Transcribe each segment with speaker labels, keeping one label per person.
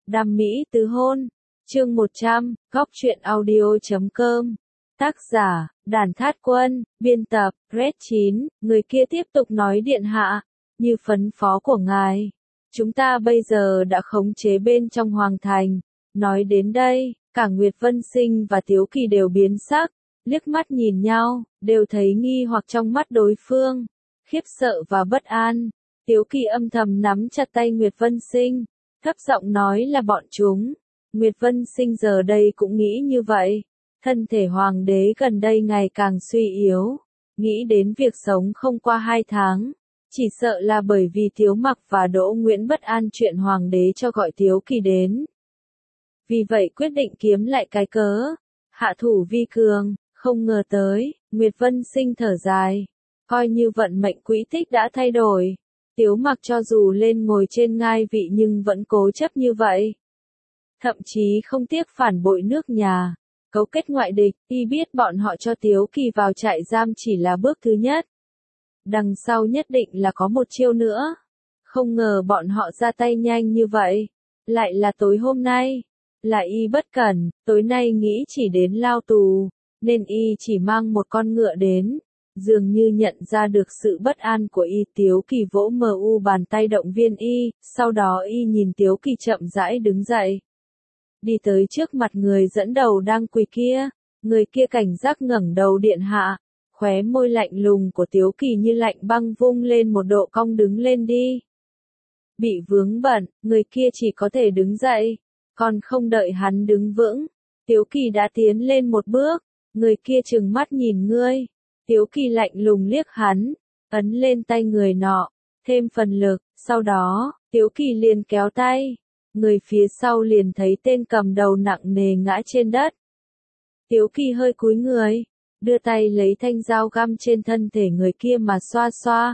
Speaker 1: Đam mỹ tứ hôn. Chương 100, Góc truyện audio.com. Tác giả, Đàn Thát Quân, biên tập, Red 9, người kia tiếp tục nói điện hạ, như phân phó của ngài. Chúng ta bây giờ đã khống chế bên trong hoàng thành. Nói đến đây, cả Nguyệt Vân Sinh và Tiếu Kỳ đều biến sắc, liếc mắt nhìn nhau, đều thấy nghi hoặc trong mắt đối phương, khiếp sợ và bất an. Tiếu Kỳ âm thầm nắm chặt tay Nguyệt Vân Sinh, thấp giọng nói là bọn chúng. Nguyệt Vân Sinh giờ đây cũng nghĩ như vậy. Thân thể hoàng đế gần đây ngày càng suy yếu, nghĩ đến việc sống không qua 2 tháng. Chỉ sợ là bởi vì Tiếu Mặc và Đỗ Nguyễn bất an chuyện hoàng đế cho gọi Tiếu Kỳ đến. Vì vậy quyết định kiếm lại cái cớ, hạ thủ vi cường, không ngờ tới, Nguyệt Vân Sinh thở dài. Coi như vận mệnh quỹ tích đã thay đổi. Tiếu Mặc cho dù lên ngồi trên ngai vị nhưng vẫn cố chấp như vậy. Thậm chí không tiếc phản bội nước nhà, cấu kết ngoại địch, y biết bọn họ cho Tiếu Kỳ vào trại giam chỉ là bước thứ nhất. Đằng sau nhất định là có một chiêu nữa. Không ngờ bọn họ ra tay nhanh như vậy. Lại là tối hôm nay. Là y bất cẩn, tối nay nghĩ chỉ đến lao tù, nên y chỉ mang một con ngựa đến. Dường như nhận ra được sự bất an của y. Tiếu Kỳ vỗ bàn tay động viên y, sau đó y nhìn Tiếu Kỳ chậm rãi đứng dậy. Đi tới trước mặt người dẫn đầu đang quỳ kia, người kia cảnh giác ngẩng đầu điện hạ, khóe môi lạnh lùng của Tiếu Kỳ như lạnh băng vung lên một độ cong đứng lên đi. Bị vướng bận, người kia chỉ có thể đứng dậy, còn không đợi hắn đứng vững, Tiếu Kỳ đã tiến lên một bước, người kia trừng mắt nhìn ngươi, Tiếu Kỳ lạnh lùng liếc hắn, ấn lên tay người nọ, thêm phần lực, sau đó, Tiếu Kỳ liền kéo tay. Người phía sau liền thấy tên cầm đầu nặng nề ngã trên đất. Tiếu Kỳ hơi cúi người, đưa tay lấy thanh dao găm trên thân thể người kia mà xoa xoa.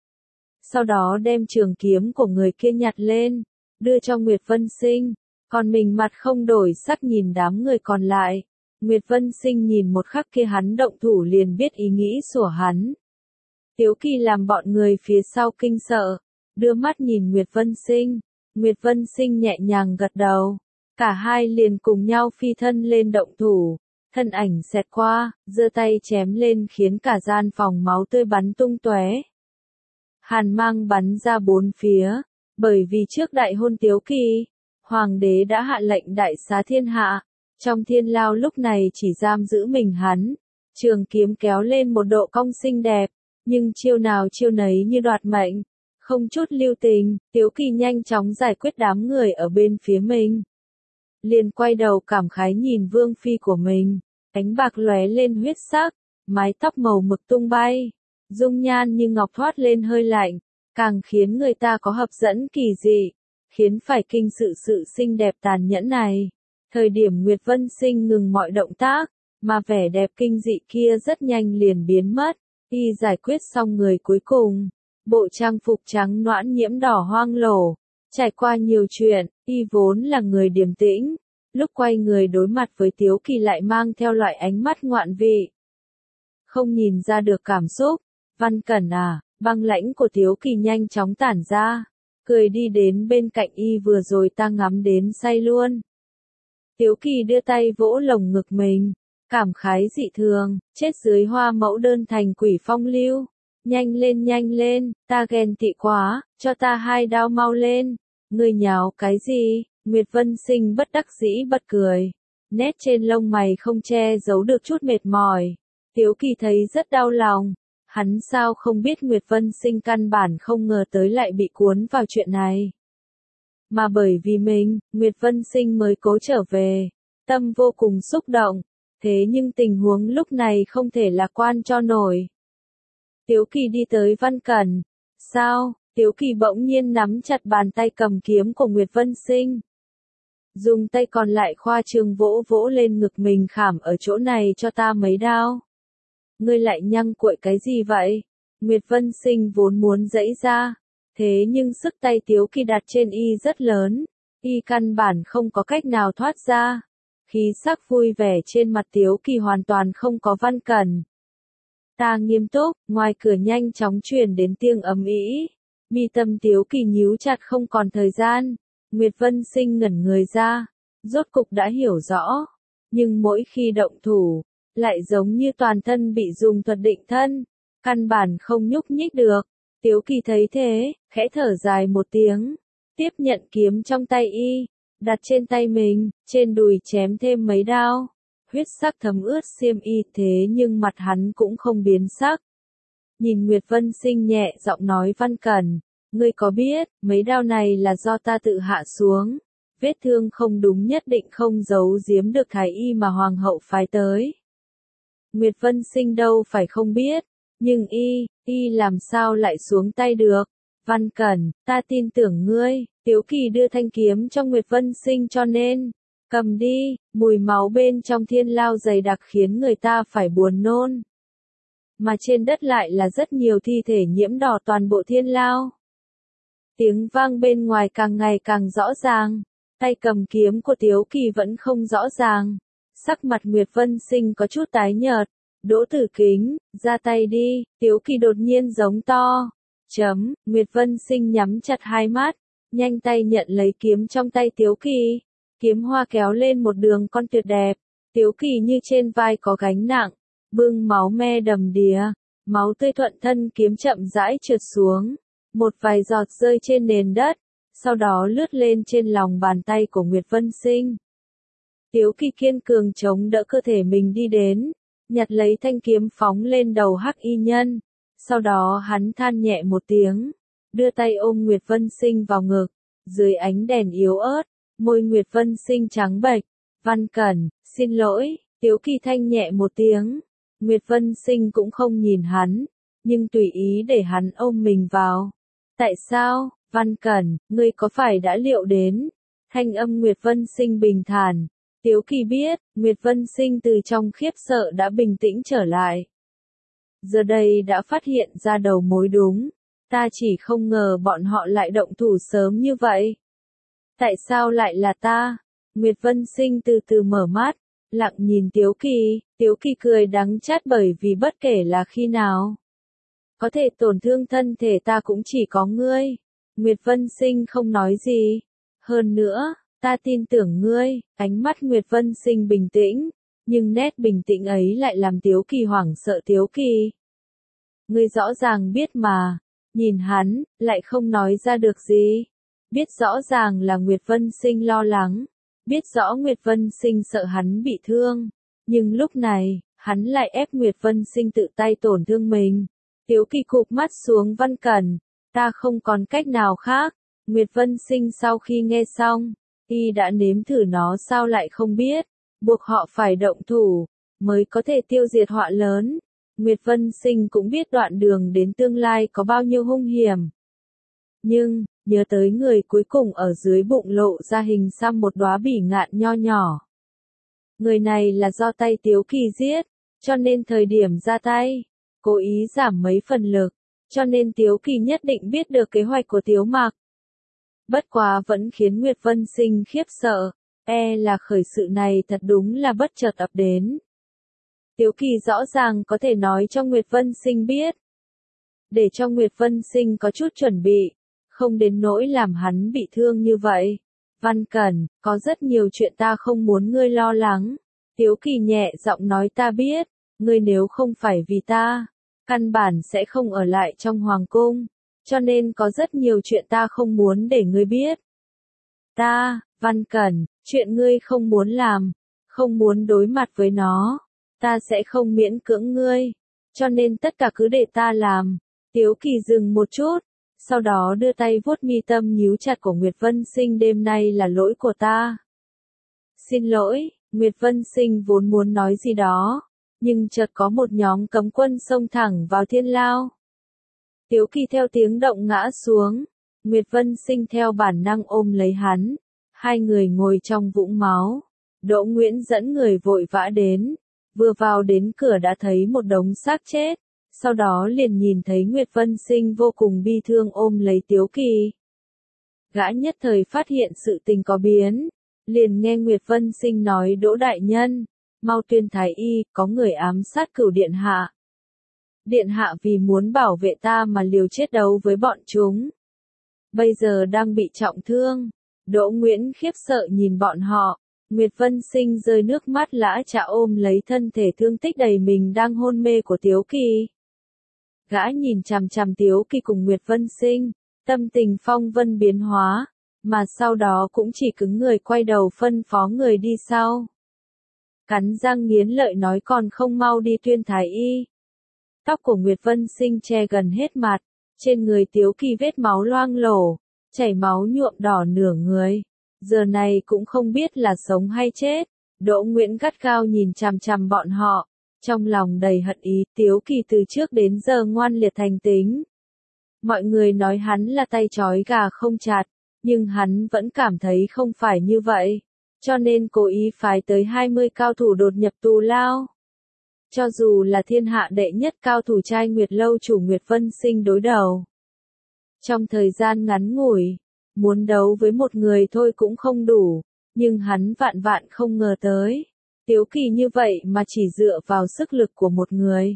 Speaker 1: Sau đó đem trường kiếm của người kia nhặt lên, đưa cho Nguyệt Vân Sinh, còn mình mặt không đổi sắc nhìn đám người còn lại. Nguyệt Vân Sinh nhìn một khắc kia hắn động thủ liền biết ý nghĩ của hắn. Tiếu Kỳ làm bọn người phía sau kinh sợ, đưa mắt nhìn Nguyệt Vân Sinh. Nguyệt Vân Sinh nhẹ nhàng gật đầu, cả hai liền cùng nhau phi thân lên động thủ, thân ảnh xẹt qua, giơ tay chém lên khiến cả gian phòng máu tươi bắn tung tóe. Hàn mang bắn ra bốn phía, bởi vì trước đại hôn Tiếu Kỳ, hoàng đế đã hạ lệnh đại xá thiên hạ, trong thiên lao lúc này chỉ giam giữ mình hắn, trường kiếm kéo lên một độ cong xinh đẹp, nhưng chiêu nào chiêu nấy như đoạt mệnh. Không chút lưu tình, Tiếu Kỳ nhanh chóng giải quyết đám người ở bên phía mình. Liền quay đầu cảm khái nhìn vương phi của mình, ánh bạc lóe lên huyết sắc, mái tóc màu mực tung bay, dung nhan như ngọc thoát lên hơi lạnh, càng khiến người ta có hấp dẫn kỳ dị, khiến phải kinh sự xinh đẹp tàn nhẫn này. Thời điểm Nguyệt Vân Sinh ngừng mọi động tác, mà vẻ đẹp kinh dị kia rất nhanh liền biến mất, y giải quyết xong người cuối cùng. Bộ trang phục trắng nõn nhiễm đỏ hoang lổ, trải qua nhiều chuyện, y vốn là người điềm tĩnh, lúc quay người đối mặt với Tiếu Kỳ lại mang theo loại ánh mắt ngoạn vị. Không nhìn ra được cảm xúc, Văn Cẩn à, băng lãnh của Tiếu Kỳ nhanh chóng tản ra, cười đi đến bên cạnh y vừa rồi ta ngắm đến say luôn. Tiếu Kỳ đưa tay vỗ lồng ngực mình, cảm khái dị thường, chết dưới hoa mẫu đơn thành quỷ phong lưu. Nhanh lên, ta ghen tị quá, cho ta 2 đao mau lên. Ngươi nháo cái gì? Nguyệt Vân Sinh bất đắc dĩ bật cười. Nét trên lông mày không che giấu được chút mệt mỏi. Tiếu Kỳ thấy rất đau lòng. Hắn sao không biết Nguyệt Vân Sinh căn bản không ngờ tới lại bị cuốn vào chuyện này. Mà bởi vì mình, Nguyệt Vân Sinh mới cố trở về. Tâm vô cùng xúc động. Thế nhưng tình huống lúc này không thể lạc quan cho nổi. Tiếu Kỳ đi tới Văn Cẩn. Sao? Tiếu Kỳ bỗng nhiên nắm chặt bàn tay cầm kiếm của Nguyệt Vân Sinh. Dùng tay còn lại khoa trương vỗ lên ngực mình khảm ở chỗ này cho ta mấy đao. Ngươi lại nhăng cuội cái gì vậy? Nguyệt Vân Sinh vốn muốn giãy ra. Thế nhưng sức tay Tiếu Kỳ đặt trên y rất lớn. Y căn bản không có cách nào thoát ra. Khí sắc vui vẻ trên mặt Tiếu Kỳ hoàn toàn không có Văn Cẩn. Ta nghiêm túc, ngoài cửa nhanh chóng truyền đến tiếng ầm ĩ. Mi tâm Tiếu Kỳ nhíu chặt không còn thời gian. Nguyệt Vân Sinh ngẩn người ra, rốt cục đã hiểu rõ, nhưng mỗi khi động thủ, lại giống như toàn thân bị dùng thuật định thân, căn bản không nhúc nhích được. Tiếu Kỳ thấy thế, khẽ thở dài một tiếng, tiếp nhận kiếm trong tay y, đặt trên tay mình, trên đùi chém thêm mấy đao. Huyết sắc thấm ướt xiêm y thế nhưng mặt hắn cũng không biến sắc. Nhìn Nguyệt Vân Sinh nhẹ giọng nói, Văn Cẩn, ngươi có biết, mấy đao này là do ta tự hạ xuống. Vết thương không đúng nhất định không giấu giếm được thái y mà hoàng hậu phái tới. Nguyệt Vân Sinh đâu phải không biết, nhưng y làm sao lại xuống tay được. Văn Cẩn, ta tin tưởng ngươi. Tiếu Kỳ đưa thanh kiếm cho Nguyệt Vân Sinh cho nên, cầm đi, mùi máu bên trong thiên lao dày đặc khiến người ta phải buồn nôn. Mà trên đất lại là rất nhiều thi thể nhiễm đỏ toàn bộ thiên lao. Tiếng vang bên ngoài càng ngày càng rõ ràng, tay cầm kiếm của Tiếu Kỳ vẫn không rõ ràng. Sắc mặt Nguyệt Vân Sinh có chút tái nhợt. Đỗ Tử Kính, ra tay đi. Tiếu Kỳ đột nhiên giống to. Nguyệt Vân Sinh nhắm chặt hai mắt, nhanh tay nhận lấy kiếm trong tay Tiếu Kỳ. Kiếm hoa kéo lên một đường con tuyệt đẹp. Tiếu Kỳ như trên vai có gánh nặng, bưng máu me đầm đìa, máu tươi thuận thân kiếm chậm rãi trượt xuống, một vài giọt rơi trên nền đất, sau đó lướt lên trên lòng bàn tay của Nguyệt Vân Sinh. Tiếu Kỳ kiên cường chống đỡ cơ thể mình đi đến, nhặt lấy thanh kiếm phóng lên đầu hắc y nhân, sau đó hắn than nhẹ một tiếng, đưa tay ôm Nguyệt Vân Sinh vào ngực, dưới ánh đèn yếu ớt, môi Nguyệt Vân Sinh trắng bệch. Văn Cẩn, xin lỗi. Tiếu Kỳ thanh nhẹ một tiếng. Nguyệt Vân Sinh cũng không nhìn hắn, nhưng tùy ý để hắn ôm mình vào. Tại sao, Văn Cẩn, ngươi có phải đã liệu đến? Thanh âm Nguyệt Vân Sinh bình thản. Tiếu Kỳ biết, Nguyệt Vân Sinh từ trong khiếp sợ đã bình tĩnh trở lại. Giờ đây đã phát hiện ra đầu mối đúng. Ta chỉ không ngờ bọn họ lại động thủ sớm như vậy. Tại sao lại là ta? Nguyệt Vân Sinh từ từ mở mắt, lặng nhìn Tiếu Kỳ. Tiếu Kỳ cười đắng chát bởi vì bất kể là khi nào có thể tổn thương thân thể ta cũng chỉ có ngươi. Nguyệt Vân Sinh không nói gì. Hơn nữa, ta tin tưởng ngươi. Ánh mắt Nguyệt Vân Sinh bình tĩnh, nhưng nét bình tĩnh ấy lại làm Tiếu Kỳ hoảng sợ. Tiếu Kỳ, ngươi rõ ràng biết mà. Nhìn hắn, lại không nói ra được gì. Biết rõ ràng là Nguyệt Vân Sinh lo lắng, biết rõ Nguyệt Vân Sinh sợ hắn bị thương, nhưng lúc này, hắn lại ép Nguyệt Vân Sinh tự tay tổn thương mình. Tiếu Kỳ cụp mắt xuống. Văn Cẩn, ta không còn cách nào khác. Nguyệt Vân Sinh sau khi nghe xong, y đã nếm thử nó sao lại không biết, buộc họ phải động thủ, mới có thể tiêu diệt họa lớn. Nguyệt Vân Sinh cũng biết đoạn đường đến tương lai có bao nhiêu hung hiểm. Nhưng, nhớ tới người cuối cùng ở dưới bụng lộ ra hình xăm một đóa bỉ ngạn nho nhỏ. Người này là do tay Tiếu Kỳ giết, cho nên thời điểm ra tay, cố ý giảm mấy phần lực, cho nên Tiếu Kỳ nhất định biết được kế hoạch của Tiếu Mặc. Bất quá vẫn khiến Nguyệt Vân Sinh khiếp sợ, là khởi sự này thật đúng là bất chợt ập đến. Tiếu Kỳ rõ ràng có thể nói cho Nguyệt Vân Sinh biết, để cho Nguyệt Vân Sinh có chút chuẩn bị, không đến nỗi làm hắn bị thương như vậy. Văn Cẩn, có rất nhiều chuyện ta không muốn ngươi lo lắng. Tiếu Kỳ nhẹ giọng nói, ta biết, ngươi nếu không phải vì ta, căn bản sẽ không ở lại trong hoàng cung, cho nên có rất nhiều chuyện ta không muốn để ngươi biết. Văn Cẩn, chuyện ngươi không muốn làm, không muốn đối mặt với nó, ta sẽ không miễn cưỡng ngươi, cho nên tất cả cứ để ta làm. Tiếu Kỳ dừng một chút, sau đó đưa tay vuốt mi tâm nhíu chặt của Nguyệt Vân Sinh, đêm nay là lỗi của ta. Xin lỗi. Nguyệt Vân Sinh vốn muốn nói gì đó, nhưng chợt có một nhóm cấm quân xông thẳng vào thiên lao. Tiếu Kỳ theo tiếng động ngã xuống, Nguyệt Vân Sinh theo bản năng ôm lấy hắn, hai người ngồi trong vũng máu. Đỗ Nguyễn dẫn người vội vã đến, vừa vào đến cửa đã thấy một đống xác chết, sau đó liền nhìn thấy Nguyệt Vân Sinh vô cùng bi thương ôm lấy Tiếu Kỳ. Gã nhất thời phát hiện sự tình có biến, liền nghe Nguyệt Vân Sinh nói, Đỗ đại nhân, mau tuyên thái y, có người ám sát Cửu điện hạ. Điện hạ vì muốn bảo vệ ta mà liều chết đấu với bọn chúng. Bây giờ đang bị trọng thương, Đỗ Nguyễn khiếp sợ nhìn bọn họ. Nguyệt Vân Sinh rơi nước mắt lã chã ôm lấy thân thể thương tích đầy mình đang hôn mê của Tiếu Kỳ. Gã nhìn chằm chằm Tiếu Kỳ cùng Nguyệt Vân Sinh, tâm tình phong vân biến hóa, mà sau đó cũng chỉ cứng người quay đầu phân phó người đi sau. Cắn răng nghiến lợi nói còn không mau đi tuyên thái y. Tóc của Nguyệt Vân Sinh che gần hết mặt, trên người Tiếu Kỳ vết máu loang lổ, chảy máu nhuộm đỏ nửa người. Giờ này cũng không biết là sống hay chết. Đỗ Nguyễn gắt gao nhìn chằm chằm bọn họ, trong lòng đầy hận ý. Tiếu Kỳ từ trước đến giờ ngoan liệt thành tính. Mọi người nói hắn là tay trói gà không chặt, nhưng hắn vẫn cảm thấy không phải như vậy, cho nên cố ý phái tới 20 cao thủ đột nhập tù lao. Cho dù là thiên hạ đệ nhất cao thủ trai Nguyệt Lâu chủ Nguyệt Vân Sinh đối đầu. Trong thời gian ngắn ngủi, muốn đấu với một người thôi cũng không đủ, nhưng hắn vạn vạn không ngờ tới. Tiếu Kỳ như vậy mà chỉ dựa vào sức lực của một người.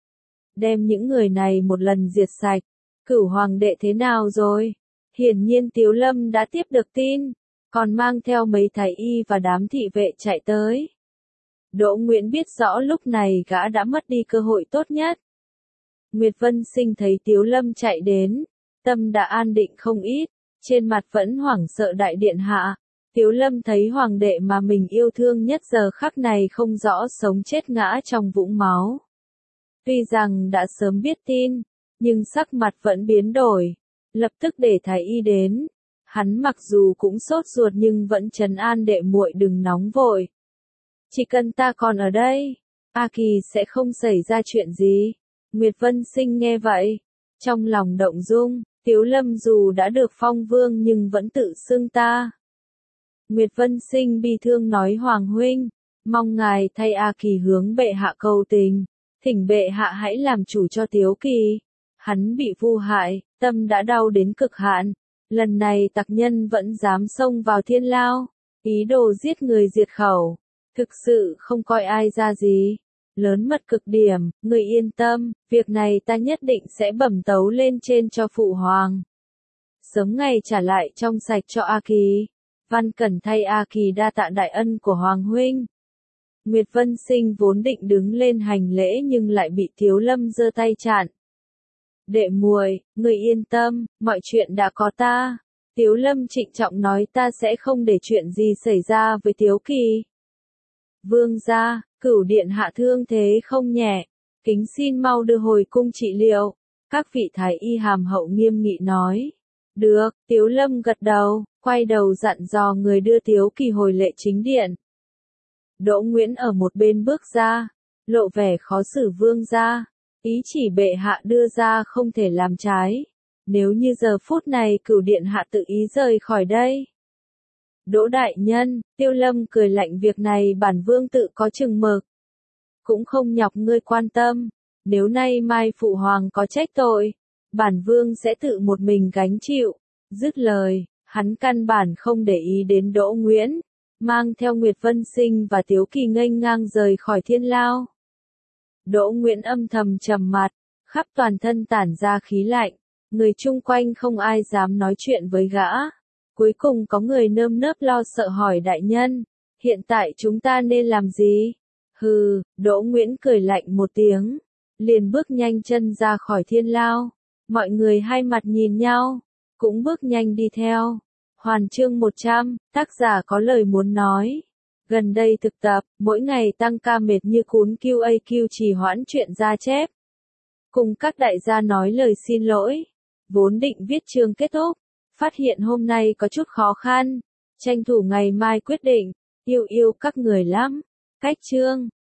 Speaker 1: Đem những người này một lần diệt sạch. Cửu hoàng đệ thế nào rồi? Hiển nhiên Tiếu Lâm đã tiếp được tin, còn mang theo mấy thái y và đám thị vệ chạy tới. Đỗ Nguyễn biết rõ lúc này gã đã mất đi cơ hội tốt nhất. Nguyệt Vân Sinh thấy Tiếu Lâm chạy đến, tâm đã an định không ít, trên mặt vẫn hoảng sợ đại điện hạ. Tiếu Lâm thấy hoàng đệ mà mình yêu thương nhất giờ khắc này không rõ sống chết ngã trong vũng máu. Tuy rằng đã sớm biết tin, nhưng sắc mặt vẫn biến đổi, lập tức để thái y đến. Hắn mặc dù cũng sốt ruột nhưng vẫn trấn an đệ muội đừng nóng vội. Chỉ cần ta còn ở đây, A Kỳ sẽ không xảy ra chuyện gì. Nguyệt Vân Sinh nghe vậy, trong lòng động dung, Tiếu Lâm dù đã được phong vương nhưng vẫn tự xưng ta. Nguyệt Vân Sinh bi thương nói Hoàng huynh, mong ngài thay A Kỳ hướng bệ hạ cầu tình, thỉnh bệ hạ hãy làm chủ cho Tiếu Kỳ. Hắn bị vu hại, tâm đã đau đến cực hạn, lần này tặc nhân vẫn dám xông vào thiên lao, ý đồ giết người diệt khẩu, thực sự không coi ai ra gì. Lớn mật cực điểm, người yên tâm, việc này ta nhất định sẽ bẩm tấu lên trên cho phụ hoàng. Sớm ngày trả lại trong sạch cho A Kỳ. Văn Cẩn thay A Kỳ đa tạ đại ân của Hoàng huynh. Nguyệt Vân Sinh vốn định đứng lên hành lễ nhưng lại bị Tiếu Lâm giơ tay chặn. Đệ muội, người yên tâm, mọi chuyện đã có ta. Tiếu Lâm trịnh trọng nói ta sẽ không để chuyện gì xảy ra với Tiếu Kỳ. Vương gia, Cửu điện hạ thương thế không nhẹ, kính xin mau đưa hồi cung trị liệu. Các vị thái y hàm hậu nghiêm nghị nói. Được, Tiếu Lâm gật đầu, quay đầu dặn dò người đưa Tiếu Kỳ hồi lệ chính điện. Đỗ Nguyễn ở một bên bước ra, lộ vẻ khó xử vương gia, ý chỉ bệ hạ đưa ra không thể làm trái. Nếu như giờ phút này Cửu điện hạ tự ý rời khỏi đây. Đỗ đại nhân, Tiêu Lâm cười lạnh việc này bản vương tự có chừng mực. Cũng không nhọc ngươi quan tâm, nếu nay mai phụ hoàng có trách tội, bản vương sẽ tự một mình gánh chịu. Dứt lời, hắn căn bản không để ý đến Đỗ Nguyễn, mang theo Nguyệt Vân Sinh và Tiếu Kỳ nghênh ngang rời khỏi thiên lao. Đỗ Nguyễn âm thầm trầm mặt, khắp toàn thân tản ra khí lạnh, người chung quanh không ai dám nói chuyện với gã. Cuối cùng có người nơm nớp lo sợ hỏi đại nhân, hiện tại chúng ta nên làm gì? Hừ, Đỗ Nguyễn cười lạnh một tiếng, liền bước nhanh chân ra khỏi thiên lao. Mọi người hai mặt nhìn nhau, cũng bước nhanh đi theo. Hoàn chương 100, tác giả có lời muốn nói. Gần đây thực tập, mỗi ngày tăng ca mệt như cún QAQ trì hoãn chuyện ra chép. Cùng các đại gia nói lời xin lỗi. Vốn định viết chương kết thúc, phát hiện hôm nay có chút khó khăn. Tranh thủ ngày mai quyết định, yêu các người lắm. Cách chương.